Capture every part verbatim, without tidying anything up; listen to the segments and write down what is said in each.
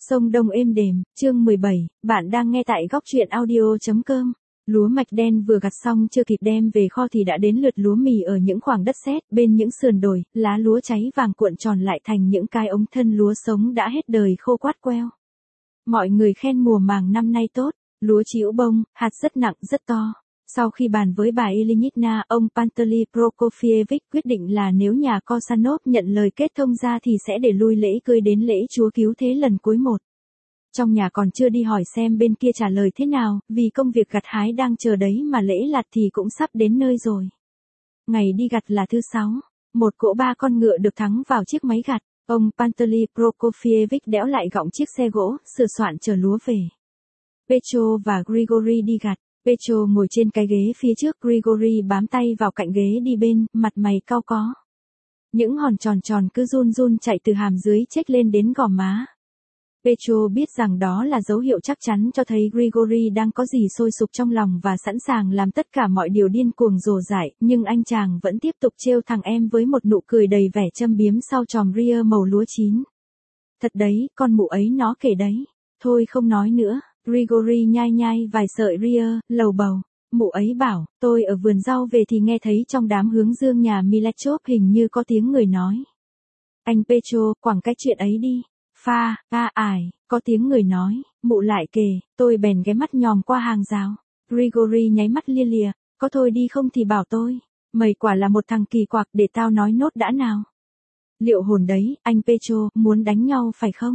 Sông Đông êm đềm, chương mười bảy, bạn đang nghe tại góc truyện audio.com. Lúa mạch đen vừa gặt xong chưa kịp đem về kho thì đã đến lượt lúa mì ở những khoảng đất sét, bên những sườn đồi, lá lúa cháy vàng cuộn tròn lại thành những cái ống thân lúa sống đã hết đời khô quát queo. Mọi người khen mùa màng năm nay tốt, lúa chĩu bông, hạt rất nặng rất to. Sau khi bàn với bà Ilyinitna, ông Pantely Prokofievic quyết định là nếu nhà Kosanov nhận lời kết thông ra thì sẽ để lui lễ cưới đến lễ Chúa Cứu Thế lần cuối một. Trong nhà còn chưa đi hỏi xem bên kia trả lời thế nào, vì công việc gặt hái đang chờ đấy mà lễ lạt thì cũng sắp đến nơi rồi. Ngày đi gặt là thứ sáu, một cỗ ba con ngựa được thắng vào chiếc máy gặt, ông Pantely Prokofievic đẽo lại gọng chiếc xe gỗ, sửa soạn chở lúa về. Petro và Grigory đi gặt. Petro ngồi trên cái ghế phía trước, Grigory bám tay vào cạnh ghế đi bên, mặt mày cau có. Những hòn tròn tròn cứ run run chạy từ hàm dưới chếch lên đến gò má. Petro biết rằng đó là dấu hiệu chắc chắn cho thấy Grigory đang có gì sôi sục trong lòng và sẵn sàng làm tất cả mọi điều điên cuồng rồ dại, nhưng anh chàng vẫn tiếp tục trêu thằng em với một nụ cười đầy vẻ châm biếm sau tròm ria màu lúa chín. Thật đấy, con mụ ấy nó kể đấy. Thôi không nói nữa. Grigory nhai nhai vài sợi ria, lầu bầu. Mụ ấy bảo, tôi ở vườn rau về thì nghe thấy trong đám hướng dương nhà Milechov hình như có tiếng người nói. Anh Petro, quẳng cái chuyện ấy đi. Pha, a ải, có tiếng người nói, mụ lại kể, tôi bèn ghé mắt nhòm qua hàng rào. Grigory nháy mắt lia lìa, có thôi đi không thì bảo tôi. Mày quả là một thằng kỳ quặc, để tao nói nốt đã nào. Liệu hồn đấy, anh Petro, muốn đánh nhau phải không?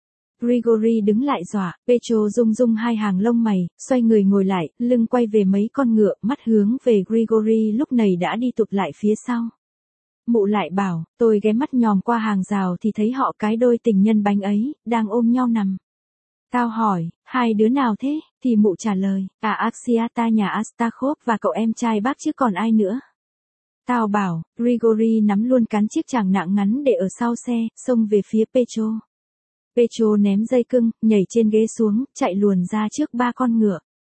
Grigory đứng lại dọa, Petro rung rung hai hàng lông mày, xoay người ngồi lại, lưng quay về mấy con ngựa, mắt hướng về Grigory lúc này đã đi tụt lại phía sau. Mụ lại bảo, tôi ghé mắt nhòm qua hàng rào thì thấy họ cái đôi tình nhân bánh ấy, đang ôm nhau nằm. Tao hỏi, hai đứa nào thế? Thì mụ trả lời, à Axiata nhà Astakhov và cậu em trai bác chứ còn ai nữa. Tao bảo, Grigory nắm luôn cán chiếc chàng nặng ngắn để ở sau xe, xông về phía Petro. Petro ném dây cưng, nhảy trên ghế xuống, chạy luồn ra trước ba con ngựa.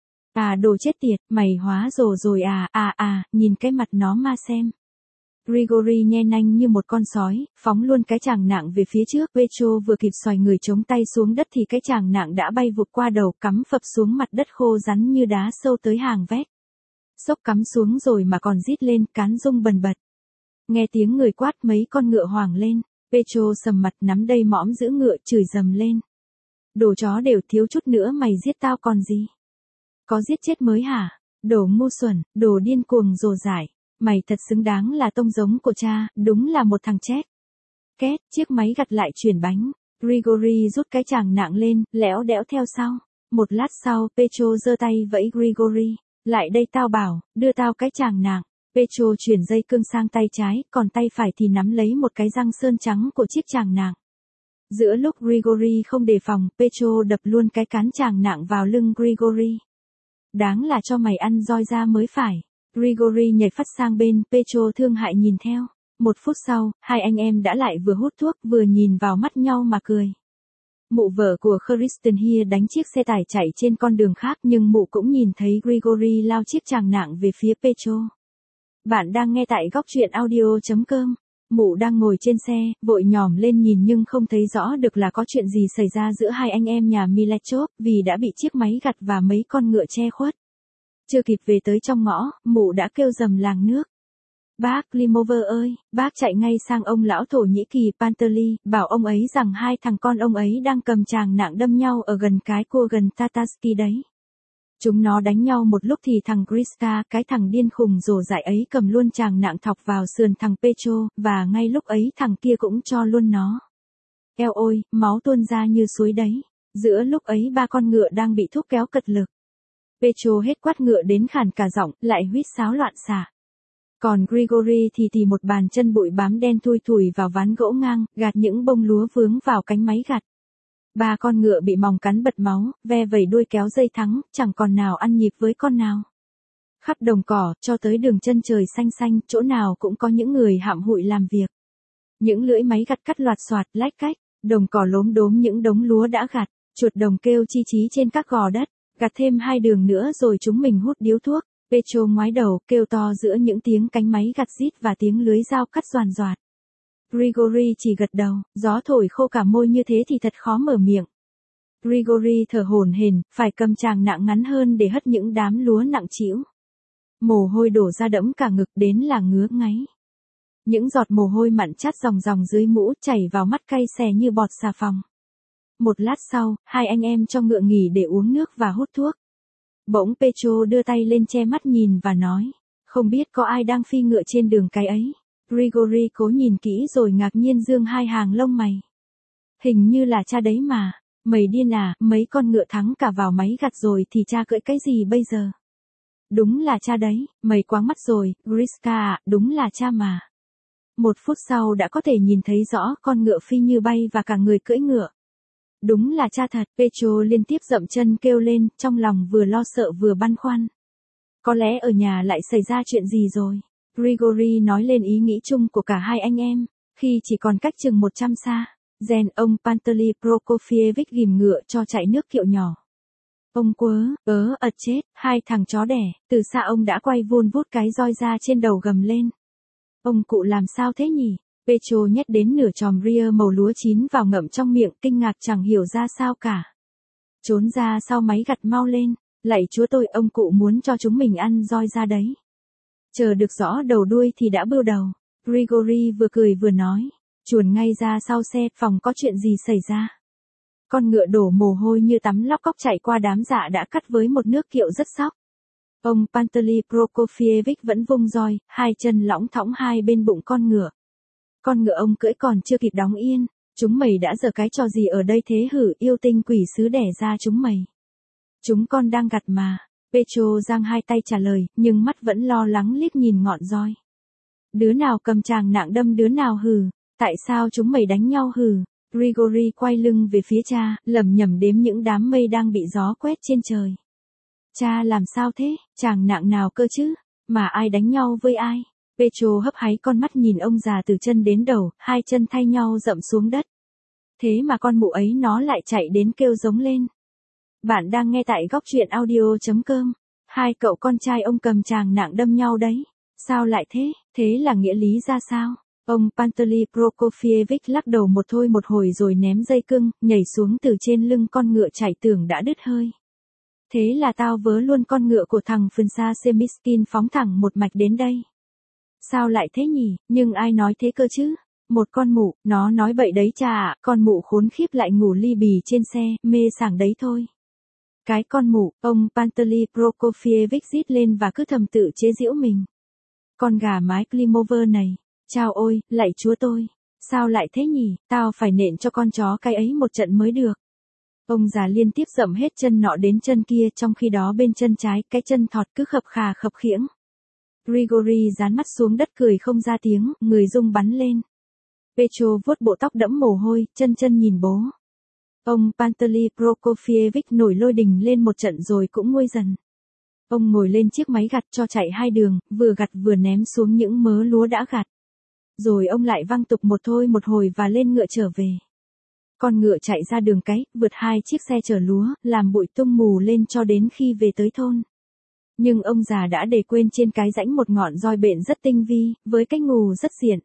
À đồ chết tiệt, mày hóa rồ rồi à, à à, nhìn cái mặt nó ma xem. Grigory nhe nanh như một con sói, phóng luôn cái chàng nặng về phía trước. Petro vừa kịp xoài người chống tay xuống đất thì cái chàng nặng đã bay vụt qua đầu, cắm phập xuống mặt đất khô rắn như đá sâu tới hàng vét. Xốc cắm xuống rồi mà còn rít lên, cán rung bần bật. Nghe tiếng người quát mấy con ngựa hoảng lên. Petro sầm mặt nắm đầy mõm giữ ngựa chửi dầm lên. Đồ chó đều thiếu chút nữa mày giết tao còn gì? Có giết chết mới hả? Đồ ngu xuẩn, đồ điên cuồng rồ dại. Mày thật xứng đáng là tông giống của cha, đúng là một thằng chết. Két, chiếc máy gặt lại chuyển bánh. Grigory rút cái chàng nặng lên, lẽo đẽo theo sau. Một lát sau, Petro giơ tay vẫy Grigory. Lại đây tao bảo, đưa tao cái chàng nặng. Petro chuyển dây cương sang tay trái, còn tay phải thì nắm lấy một cái răng sơn trắng của chiếc chàng nặng. Giữa lúc Grigory không đề phòng, Petro đập luôn cái cán chàng nặng vào lưng Grigory. Đáng là cho mày ăn roi ra mới phải. Grigory nhảy phắt sang bên, Petro thương hại nhìn theo. Một phút sau, hai anh em đã lại vừa hút thuốc vừa nhìn vào mắt nhau mà cười. Mụ vợ của Kristen Hia đánh chiếc xe tải chạy trên con đường khác nhưng mụ cũng nhìn thấy Grigory lao chiếc chàng nặng về phía Petro. Bạn đang nghe tại góc truyện audio.com. Mụ đang ngồi trên xe, vội nhòm lên nhìn nhưng không thấy rõ được là có chuyện gì xảy ra giữa hai anh em nhà Milechov vì đã bị chiếc máy gặt và mấy con ngựa che khuất. Chưa kịp về tới trong ngõ, mụ đã kêu dầm làng nước. Bác Klimover ơi, bác chạy ngay sang ông lão Thổ Nhĩ Kỳ Pantely, bảo ông ấy rằng hai thằng con ông ấy đang cầm chàng nặng đâm nhau ở gần cái cua gần Tatarsky đấy. Chúng nó đánh nhau một lúc thì thằng Krista, cái thằng điên khùng rồ dại ấy cầm luôn chàng nặng thọc vào sườn thằng Petro, và ngay lúc ấy thằng kia cũng cho luôn nó. Eo ôi, máu tuôn ra như suối đấy. Giữa lúc ấy ba con ngựa đang bị thúc kéo cật lực. Petro hết quát ngựa đến khàn cả giọng, lại huýt sáo loạn xạ. Còn Grigory thì thì một bàn chân bụi bám đen thui thủi vào ván gỗ ngang, gạt những bông lúa vướng vào cánh máy gặt. Ba con ngựa bị mòng cắn bật máu, ve vẩy đuôi kéo dây thắng, chẳng còn nào ăn nhịp với con nào. Khắp đồng cỏ, cho tới đường chân trời xanh xanh, chỗ nào cũng có những người hạm hụi làm việc. Những lưỡi máy gặt cắt loạt xoạt, lách cách, đồng cỏ lốm đốm những đống lúa đã gặt, chuột đồng kêu chi chí trên các gò đất, gặt thêm hai đường nữa rồi chúng mình hút điếu thuốc. Petro ngoái đầu, kêu to giữa những tiếng cánh máy gặt rít và tiếng lưới dao cắt doàn doạt. Grigory chỉ gật đầu, gió thổi khô cả môi như thế thì thật khó mở miệng. Grigory thở hổn hển, phải cầm tràng nặng ngắn hơn để hất những đám lúa nặng trĩu. Mồ hôi đổ ra đẫm cả ngực đến là ngứa ngáy. Những giọt mồ hôi mặn chát ròng ròng dưới mũ chảy vào mắt cay xè như bọt xà phòng. Một lát sau, hai anh em cho ngựa nghỉ để uống nước và hút thuốc. Bỗng Petro đưa tay lên che mắt nhìn và nói, không biết có ai đang phi ngựa trên đường cái ấy. Grigory cố nhìn kỹ rồi ngạc nhiên dương hai hàng lông mày. Hình như là cha đấy mà, mày điên à, mấy con ngựa thắng cả vào máy gặt rồi thì cha cưỡi cái gì bây giờ? Đúng là cha đấy, mày quáng mắt rồi, Griska à, đúng là cha mà. Một phút sau đã có thể nhìn thấy rõ con ngựa phi như bay và cả người cưỡi ngựa. Đúng là cha thật, Petro liên tiếp dậm chân kêu lên, trong lòng vừa lo sợ vừa băn khoăn. Có lẽ ở nhà lại xảy ra chuyện gì rồi. Grigory nói lên ý nghĩ chung của cả hai anh em, khi chỉ còn cách chừng một trăm xa. Gen ông Pantely Prokofievic ghìm ngựa cho chạy nước kiệu nhỏ. Ông quớ, ớ, ật chết, hai thằng chó đẻ, từ xa ông đã quay vun vút cái roi ra trên đầu gầm lên. Ông cụ làm sao thế nhỉ? Petro nhét đến nửa chòm ria màu lúa chín vào ngậm trong miệng, kinh ngạc chẳng hiểu ra sao cả. Trốn ra sau máy gặt mau lên, lạy chúa tôi, ông cụ muốn cho chúng mình ăn roi ra đấy. Chờ được rõ đầu đuôi thì đã bưu đầu. Grigory vừa cười vừa nói, chuồn ngay ra sau xe, phòng có chuyện gì xảy ra. Con ngựa đổ mồ hôi như tắm lóc cóc chạy qua đám dạ đã cắt với một nước kiệu rất sóc. Ông Pantely Prokofievic vẫn vung roi, hai chân lõng thõng hai bên bụng con ngựa. Con ngựa ông cưỡi còn chưa kịp đóng yên, chúng mày đã giở cái trò gì ở đây thế hử, yêu tinh quỷ sứ đẻ ra chúng mày. Chúng con đang gặt mà. Petro giang hai tay trả lời, nhưng mắt vẫn lo lắng liếc nhìn ngọn roi. Đứa nào cầm tràng nặng đâm đứa nào hừ, tại sao chúng mày đánh nhau hừ. Grigory quay lưng về phía cha, lẩm nhẩm đếm những đám mây đang bị gió quét trên trời. Cha làm sao thế, tràng nặng nào cơ chứ, mà ai đánh nhau với ai. Petro hấp háy con mắt nhìn ông già từ chân đến đầu, hai chân thay nhau dậm xuống đất. Thế mà con mụ ấy nó lại chạy đến kêu giống lên. Bạn đang nghe tại góc truyện audio chấm com. Hai cậu con trai ông cầm tràng nặng đâm nhau đấy. Sao lại thế, thế là nghĩa lý ra sao? Ông Pantely Prokofievic lắc đầu một thôi một hồi rồi ném dây cưng, nhảy xuống từ trên lưng con ngựa chạy tưởng đã đứt hơi. Thế là tao vớ luôn con ngựa của thằng Fransa Semiskin phóng thẳng một mạch đến đây. Sao lại thế nhỉ, nhưng ai nói thế cơ chứ? Một con mụ, nó nói bậy đấy cha ạ, con mụ khốn khiếp lại ngủ li bì trên xe, mê sảng đấy thôi. Cái con mụ, ông Pantely Prokofievic rít lên và cứ thầm tự chế giễu mình. Con gà mái Klimover này, chao ôi, lạy chúa tôi, sao lại thế nhỉ, tao phải nện cho con chó cái ấy một trận mới được. Ông già liên tiếp dậm hết chân nọ đến chân kia, trong khi đó bên chân trái, cái chân thọt cứ khập khà khập khiễng. Grigory dán mắt xuống đất cười không ra tiếng, người rung bắn lên. Petro vuốt bộ tóc đẫm mồ hôi, chân chân nhìn bố. Ông Pantely Prokofievic nổi lôi đình lên một trận rồi cũng nguôi dần. Ông ngồi lên chiếc máy gặt cho chạy hai đường, vừa gặt vừa ném xuống những mớ lúa đã gặt. Rồi ông lại văng tục một thôi một hồi và lên ngựa trở về. Con ngựa chạy ra đường cái, vượt hai chiếc xe chở lúa, làm bụi tung mù lên cho đến khi về tới thôn. Nhưng ông già đã để quên trên cái rãnh một ngọn roi bện rất tinh vi, với cái ngù rất diện.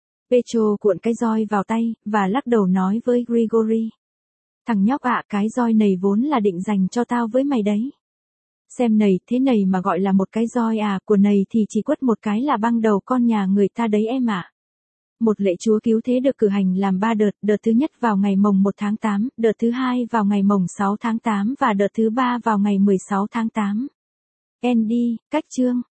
Petro cuộn cái roi vào tay, và lắc đầu nói với Grigory. Thằng nhóc ạ, cái roi này vốn là định dành cho tao với mày đấy. Xem này, thế này mà gọi là một cái roi à, của này thì chỉ quất một cái là băng đầu con nhà người ta đấy em ạ. Một lễ chúa cứu thế được cử hành làm ba đợt, đợt thứ nhất vào ngày mồng một tháng tám, đợt thứ hai vào ngày mồng sáu tháng tám và đợt thứ ba vào ngày mười sáu tháng tám. Andy, cách chương.